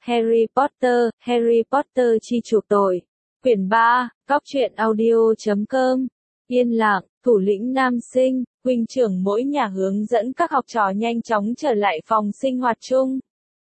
Harry Potter chi chuộc tội. Quyển 3, Cóc truyện audio.com. Yên lặng, thủ lĩnh nam sinh, huynh trưởng mỗi nhà hướng dẫn các học trò nhanh chóng trở lại phòng sinh hoạt chung.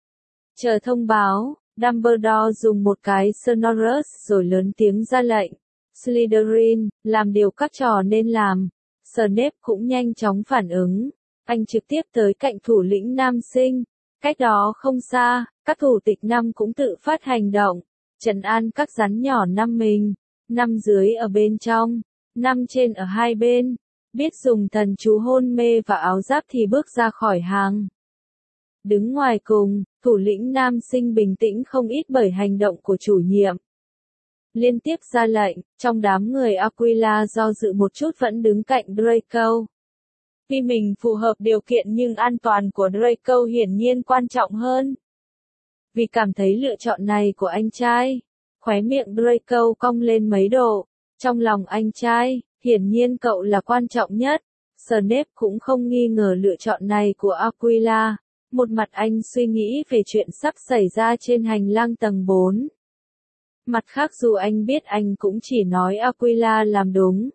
Chờ thông báo, Dumbledore dùng một cái sonorous rồi lớn tiếng ra lệnh. Slytherin, làm điều các trò nên làm. Snape cũng nhanh chóng phản ứng. Anh trực tiếp tới cạnh thủ lĩnh nam sinh. Cách đó không xa, các thủ tịch năm cũng tự phát hành động. Trấn an các rắn nhỏ năm mình. Năm dưới ở bên trong, năm trên ở hai bên. Biết dùng thần chú hôn mê và áo giáp thì bước ra khỏi hàng. Đứng ngoài cùng, thủ lĩnh nam sinh bình tĩnh không ít bởi hành động của chủ nhiệm. Liên tiếp ra lệnh, trong đám người Aquila do dự một chút vẫn đứng cạnh Draco. Vì mình phù hợp điều kiện nhưng an toàn của Draco hiển nhiên quan trọng hơn. Vì cảm thấy lựa chọn này của anh trai, khóe miệng Draco cong lên mấy độ. Trong lòng anh trai, hiển nhiên cậu là quan trọng nhất. Snape cũng không nghi ngờ lựa chọn này của Aquila. Một mặt anh suy nghĩ về chuyện sắp xảy ra trên hành lang tầng 4. Mặt khác dù anh biết anh cũng chỉ nói Aquila làm đúng.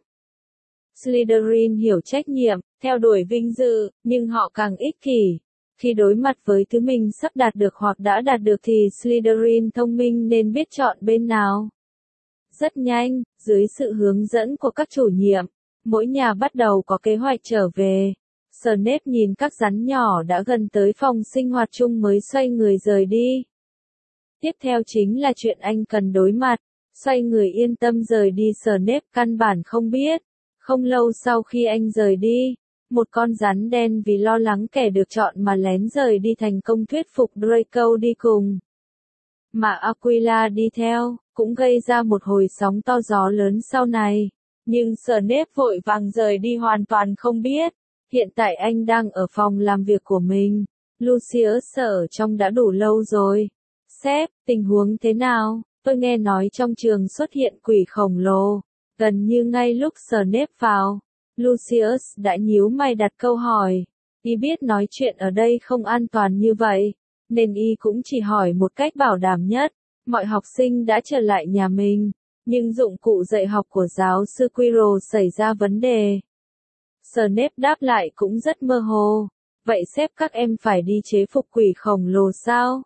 Slytherin hiểu trách nhiệm, theo đuổi vinh dự, nhưng họ càng ích kỷ. Khi đối mặt với thứ mình sắp đạt được hoặc đã đạt được thì Slytherin thông minh nên biết chọn bên nào. Rất nhanh, dưới sự hướng dẫn của các chủ nhiệm, mỗi nhà bắt đầu có kế hoạch trở về. Snape nhìn các rắn nhỏ đã gần tới phòng sinh hoạt chung mới xoay người rời đi. Tiếp theo chính là chuyện anh cần đối mặt. Xoay người yên tâm rời đi, Snape căn bản không biết. Không lâu sau khi anh rời đi, một con rắn đen vì lo lắng kẻ được chọn mà lén rời đi thành công thuyết phục Draco đi cùng. Mà Aquila đi theo, cũng gây ra một hồi sóng to gió lớn sau này. Nhưng Snape vội vàng rời đi hoàn toàn không biết. Hiện tại anh đang ở phòng làm việc của mình. Lucius ở trong đã đủ lâu rồi. Sếp, tình huống thế nào? Tôi nghe nói trong trường xuất hiện quỷ khổng lồ. Gần như ngay lúc Snape vào, Lucius đã nhíu mày đặt câu hỏi. Y biết nói chuyện ở đây không an toàn như vậy, nên Y cũng chỉ hỏi một cách bảo đảm nhất. Mọi học sinh đã trở lại nhà mình, nhưng dụng cụ dạy học của giáo sư Quirrell xảy ra vấn đề. Snape đáp lại cũng rất mơ hồ. Vậy sếp các em phải đi chế phục quỷ khổng lồ sao?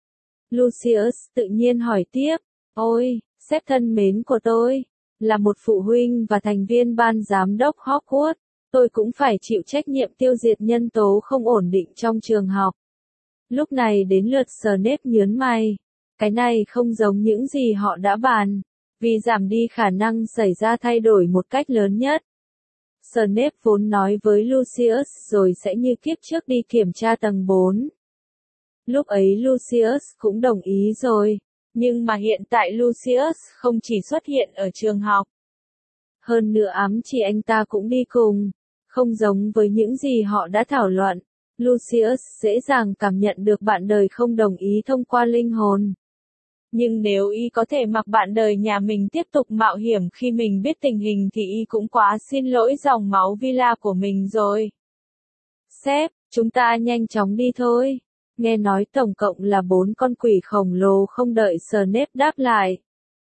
Lucius tự nhiên hỏi tiếp. Ôi, sếp thân mến của tôi, là một phụ huynh và thành viên ban giám đốc Hogwarts, tôi cũng phải chịu trách nhiệm tiêu diệt nhân tố không ổn định trong trường học. Lúc này đến lượt Snape nhớn mày. Cái này không giống những gì họ đã bàn, vì giảm đi khả năng xảy ra thay đổi một cách lớn nhất. Snape vốn nói với Lucius rồi sẽ như kiếp trước đi kiểm tra tầng 4. Lúc ấy Lucius cũng đồng ý rồi, nhưng mà hiện tại Lucius không chỉ xuất hiện ở trường học. Hơn nữa ám chỉ anh ta cũng đi cùng, không giống với những gì họ đã thảo luận. Lucius dễ dàng cảm nhận được bạn đời không đồng ý thông qua linh hồn. Nhưng nếu Y có thể mặc bạn đời nhà mình tiếp tục mạo hiểm khi mình biết tình hình thì Y cũng quá xin lỗi dòng máu Villa của mình rồi. Sếp, chúng ta nhanh chóng đi thôi. Nghe nói tổng cộng là 4 con quỷ khổng lồ. Không đợi Snape đáp lại,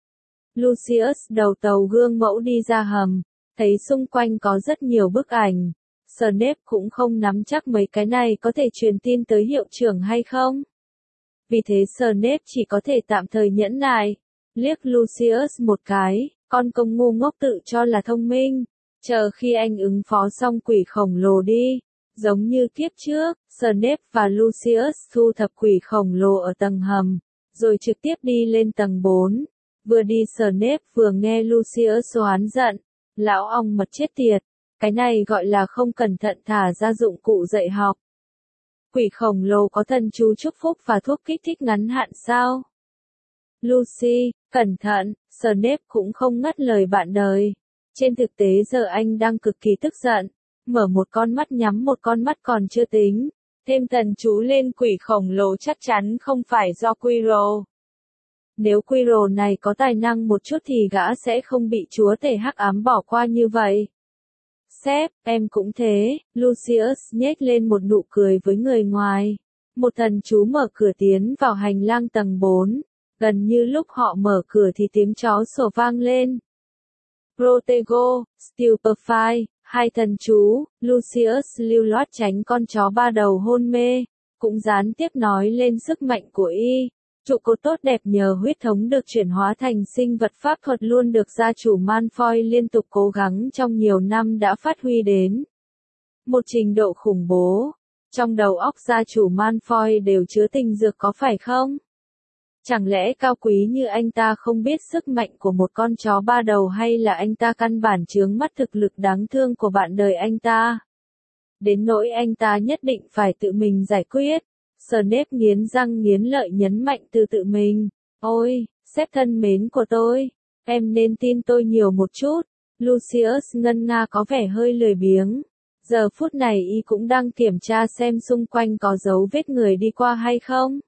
Lucius đầu tàu gương mẫu đi ra hầm, thấy xung quanh có rất nhiều bức ảnh. Snape cũng không nắm chắc mấy cái này có thể truyền tin tới hiệu trưởng hay không. Vì thế Snape chỉ có thể tạm thời nhẫn nại, liếc Lucius một cái, con công ngu ngốc tự cho là thông minh, chờ khi anh ứng phó xong quỷ khổng lồ đi. Giống như kiếp trước, Snape và Lucius thu thập quỷ khổng lồ ở tầng hầm, rồi trực tiếp đi lên tầng 4. Vừa đi Snape vừa nghe Lucius oán giận, lão ong mật chết tiệt, cái này gọi là không cẩn thận thả ra dụng cụ dạy học. Quỷ khổng lồ có thần chú chúc phúc và thuốc kích thích ngắn hạn sao? Lucy, cẩn thận, Snape cũng không ngắt lời bạn đời. Trên thực tế giờ anh đang cực kỳ tức giận, mở một con mắt nhắm một con mắt còn chưa tính, thêm thần chú lên quỷ khổng lồ chắc chắn không phải do Quirrell. Nếu Quirrell này có tài năng một chút thì gã sẽ không bị chúa tể hắc ám bỏ qua như vậy. Sếp, em cũng thế, Lucius nhếch lên một nụ cười với người ngoài. Một thần chú mở cửa tiến vào hành lang tầng 4. Gần như lúc họ mở cửa thì tiếng chó sủa vang lên. Protego, Stupefy, hai thần chú, Lucius lưu loát tránh con chó ba đầu hôn mê, cũng gián tiếp nói lên sức mạnh của y. Trụ cột tốt đẹp nhờ huyết thống được chuyển hóa thành sinh vật pháp thuật luôn được gia chủ Malfoy liên tục cố gắng trong nhiều năm đã phát huy đến một trình độ khủng bố. Trong đầu óc gia chủ Malfoy đều chứa tinh dược có phải không? Chẳng lẽ cao quý như anh ta không biết sức mạnh của một con chó ba đầu hay là anh ta căn bản chướng mắt thực lực đáng thương của bạn đời anh ta? Đến nỗi anh ta nhất định phải tự mình giải quyết. Snape nghiến răng nghiến lợi nhấn mạnh từ tự mình. Ôi, sếp thân mến của tôi, em nên tin tôi nhiều một chút. Lucius ngân nga có vẻ hơi lười biếng. Giờ phút này y cũng đang kiểm tra xem xung quanh có dấu vết người đi qua hay không.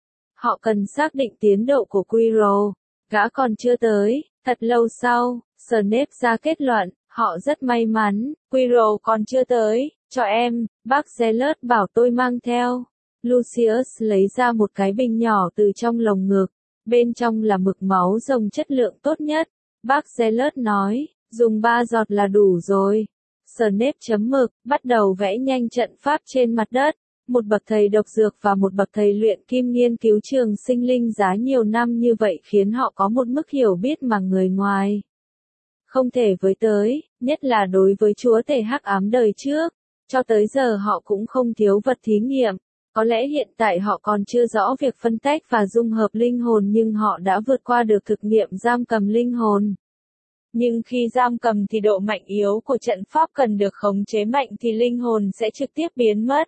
Họ cần xác định tiến độ của Quirrell. Gã còn chưa tới. Thật lâu sau, Snape ra kết luận, họ rất may mắn, Quirrell còn chưa tới. Cho em, bác Zealot bảo tôi mang theo. Lucius lấy ra một cái bình nhỏ từ trong lồng ngực. Bên trong là mực máu rồng chất lượng tốt nhất. Bác Zealot nói, dùng 3 giọt là đủ rồi. Snape chấm mực, bắt đầu vẽ nhanh trận pháp trên mặt đất. Một bậc thầy độc dược và một bậc thầy luyện kim nghiên cứu trường sinh linh giá nhiều năm như vậy khiến họ có một mức hiểu biết mà người ngoài không thể với tới, nhất là đối với chúa tể hắc ám đời trước. Cho tới giờ họ cũng không thiếu vật thí nghiệm. Có lẽ hiện tại họ còn chưa rõ việc phân tách và dung hợp linh hồn nhưng họ đã vượt qua được thực nghiệm giam cầm linh hồn. Nhưng khi giam cầm thì độ mạnh yếu của trận pháp cần được khống chế mạnh thì linh hồn sẽ trực tiếp biến mất.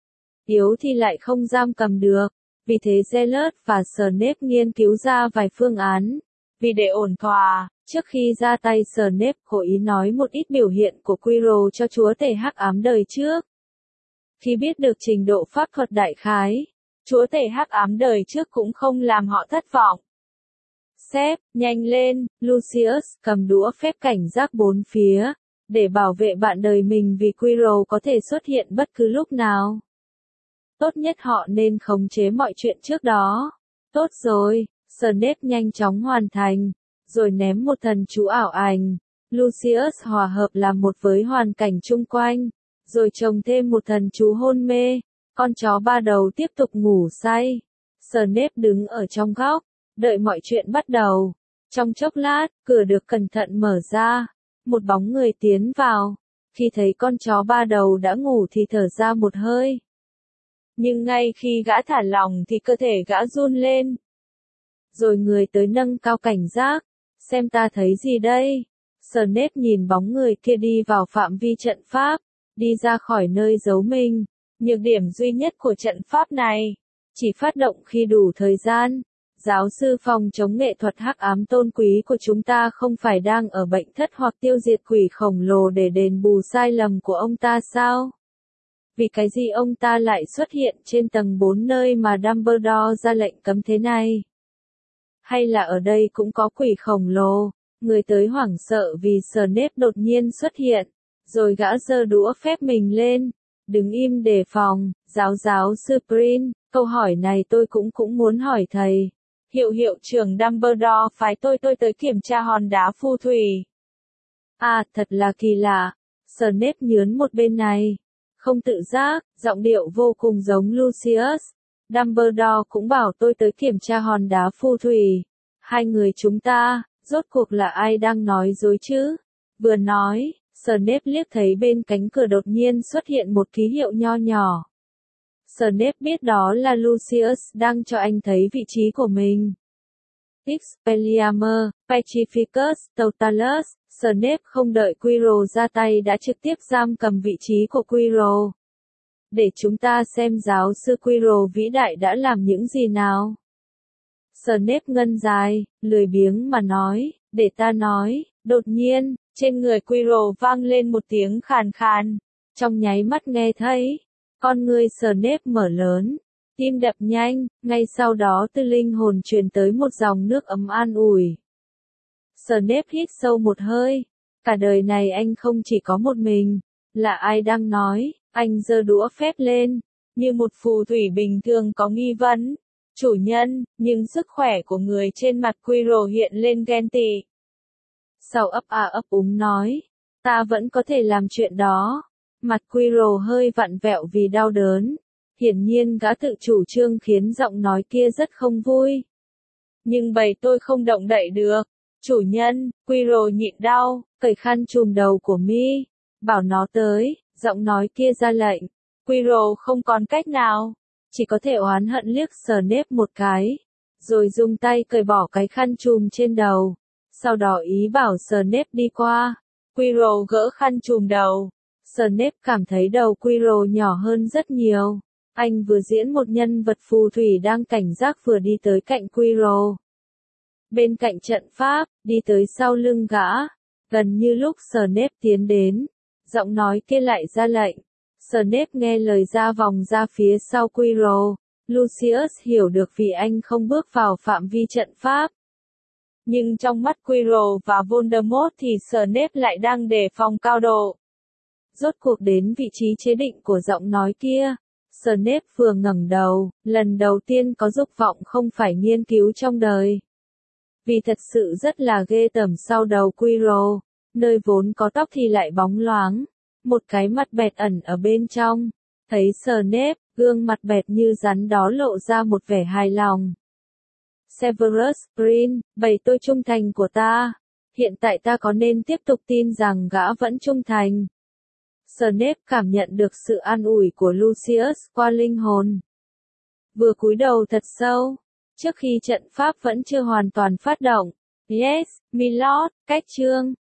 Yếu thì lại không giam cầm được. Vì thế Zealot và Snape nghiên cứu ra vài phương án. Vì để ổn thỏa, trước khi ra tay Snape cố ý nói một ít biểu hiện của Quirrell cho chúa tể hắc ám đời trước. Khi biết được trình độ pháp thuật đại khái, chúa tể hắc ám đời trước cũng không làm họ thất vọng. Sếp, nhanh lên, Lucius cầm đũa phép cảnh giác bốn phía, để bảo vệ bạn đời mình vì Quirrell có thể xuất hiện bất cứ lúc nào. Tốt nhất họ nên khống chế mọi chuyện trước đó. Tốt rồi, Snape nhanh chóng hoàn thành, rồi ném một thần chú ảo ảnh. Lucius hòa hợp làm một với hoàn cảnh chung quanh, rồi trồng thêm một thần chú hôn mê. Con chó ba đầu tiếp tục ngủ say. Snape đứng ở trong góc, đợi mọi chuyện bắt đầu. Trong chốc lát, cửa được cẩn thận mở ra. Một bóng người tiến vào. Khi thấy con chó ba đầu đã ngủ thì thở ra một hơi. Nhưng ngay khi gã thả lỏng thì cơ thể gã run lên. Rồi người tới nâng cao cảnh giác. Xem ta thấy gì đây? Snape nhìn bóng người kia đi vào phạm vi trận pháp, đi ra khỏi nơi giấu mình. Nhược điểm duy nhất của trận pháp này, chỉ phát động khi đủ thời gian. Giáo sư phòng chống nghệ thuật hắc ám tôn quý của chúng ta không phải đang ở bệnh thất hoặc tiêu diệt quỷ khổng lồ để đền bù sai lầm của ông ta sao? Vì cái gì ông ta lại xuất hiện trên tầng 4 nơi mà Dumbledore ra lệnh cấm thế này? Hay là ở đây cũng có quỷ khổng lồ? Người tới hoảng sợ vì Snape đột nhiên xuất hiện, rồi gã giơ đũa phép mình lên. Đứng im đề phòng, giáo sư Prin, câu hỏi này tôi cũng muốn hỏi thầy. Hiệu trưởng Dumbledore phái tôi tới kiểm tra hòn đá phù thủy. À, thật là kỳ lạ. Snape nhướn một bên này. Không tự giác, giọng điệu vô cùng giống Lucius. Dumbledore cũng bảo tôi tới kiểm tra hòn đá phù thủy. Hai người chúng ta, rốt cuộc là ai đang nói dối chứ? Vừa nói, Snape liếc thấy bên cánh cửa đột nhiên xuất hiện một ký hiệu nho nhỏ. Snape biết đó là Lucius đang cho anh thấy vị trí của mình. Expelliarmus, Petrificus, Totalus. Snape không đợi Quirrell ra tay đã trực tiếp giam cầm vị trí của Quirrell. Để chúng ta xem giáo sư Quirrell vĩ đại đã làm những gì nào. Snape ngân dài, lười biếng mà nói, để ta nói. Đột nhiên, trên người Quirrell vang lên một tiếng khàn khàn. Trong nháy mắt nghe thấy, con ngươi Snape mở lớn, tim đập nhanh, ngay sau đó từ linh hồn truyền tới một dòng nước ấm an ủi. Snape hít sâu một hơi, cả đời này anh không chỉ có một mình, là ai đang nói, anh giơ đũa phép lên, như một phù thủy bình thường có nghi vấn. Chủ nhân, nhưng sức khỏe của người trên mặt Quirrell hiện lên ghen tị. Sau ấp úng nói, ta vẫn có thể làm chuyện đó. Mặt Quirrell hơi vặn vẹo vì đau đớn. Hiển nhiên gã tự chủ trương khiến giọng nói kia rất không vui. Nhưng bầy tôi không động đậy được. Chủ nhân, Quirrell nhịn đau, cởi khăn trùm đầu của Mi, bảo nó tới, giọng nói kia ra lệnh. Quirrell không còn cách nào, chỉ có thể oán hận liếc Snape một cái, rồi dùng tay cởi bỏ cái khăn trùm trên đầu. Sau đó ý bảo Snape đi qua. Quirrell gỡ khăn trùm đầu. Snape cảm thấy đầu Quirrell nhỏ hơn rất nhiều. Anh vừa diễn một nhân vật phù thủy đang cảnh giác vừa đi tới cạnh Quirrell. Bên cạnh trận pháp, đi tới sau lưng gã. Gần như lúc Snape tiến đến, giọng nói kia lại ra lệnh. Snape nghe lời ra vòng ra phía sau Quirrell. Lucius hiểu được vì anh không bước vào phạm vi trận pháp. Nhưng trong mắt Quirrell và Voldemort thì Snape lại đang đề phòng cao độ. Rốt cuộc đến vị trí chế định của giọng nói kia. Snape vừa ngẩng đầu, lần đầu tiên có dục vọng không phải nghiên cứu trong đời. Vì thật sự rất là ghê tởm sau đầu Quirrell, nơi vốn có tóc thì lại bóng loáng, một cái mặt bẹt ẩn ở bên trong. Thấy Snape, gương mặt bẹt như rắn đó lộ ra một vẻ hài lòng. Severus Green, bày tôi trung thành của ta. Hiện tại ta có nên tiếp tục tin rằng gã vẫn trung thành? Snape cảm nhận được sự an ủi của Lucius qua linh hồn. Vừa cúi đầu thật sâu, trước khi trận pháp vẫn chưa hoàn toàn phát động. Yes, Milord, cách chương.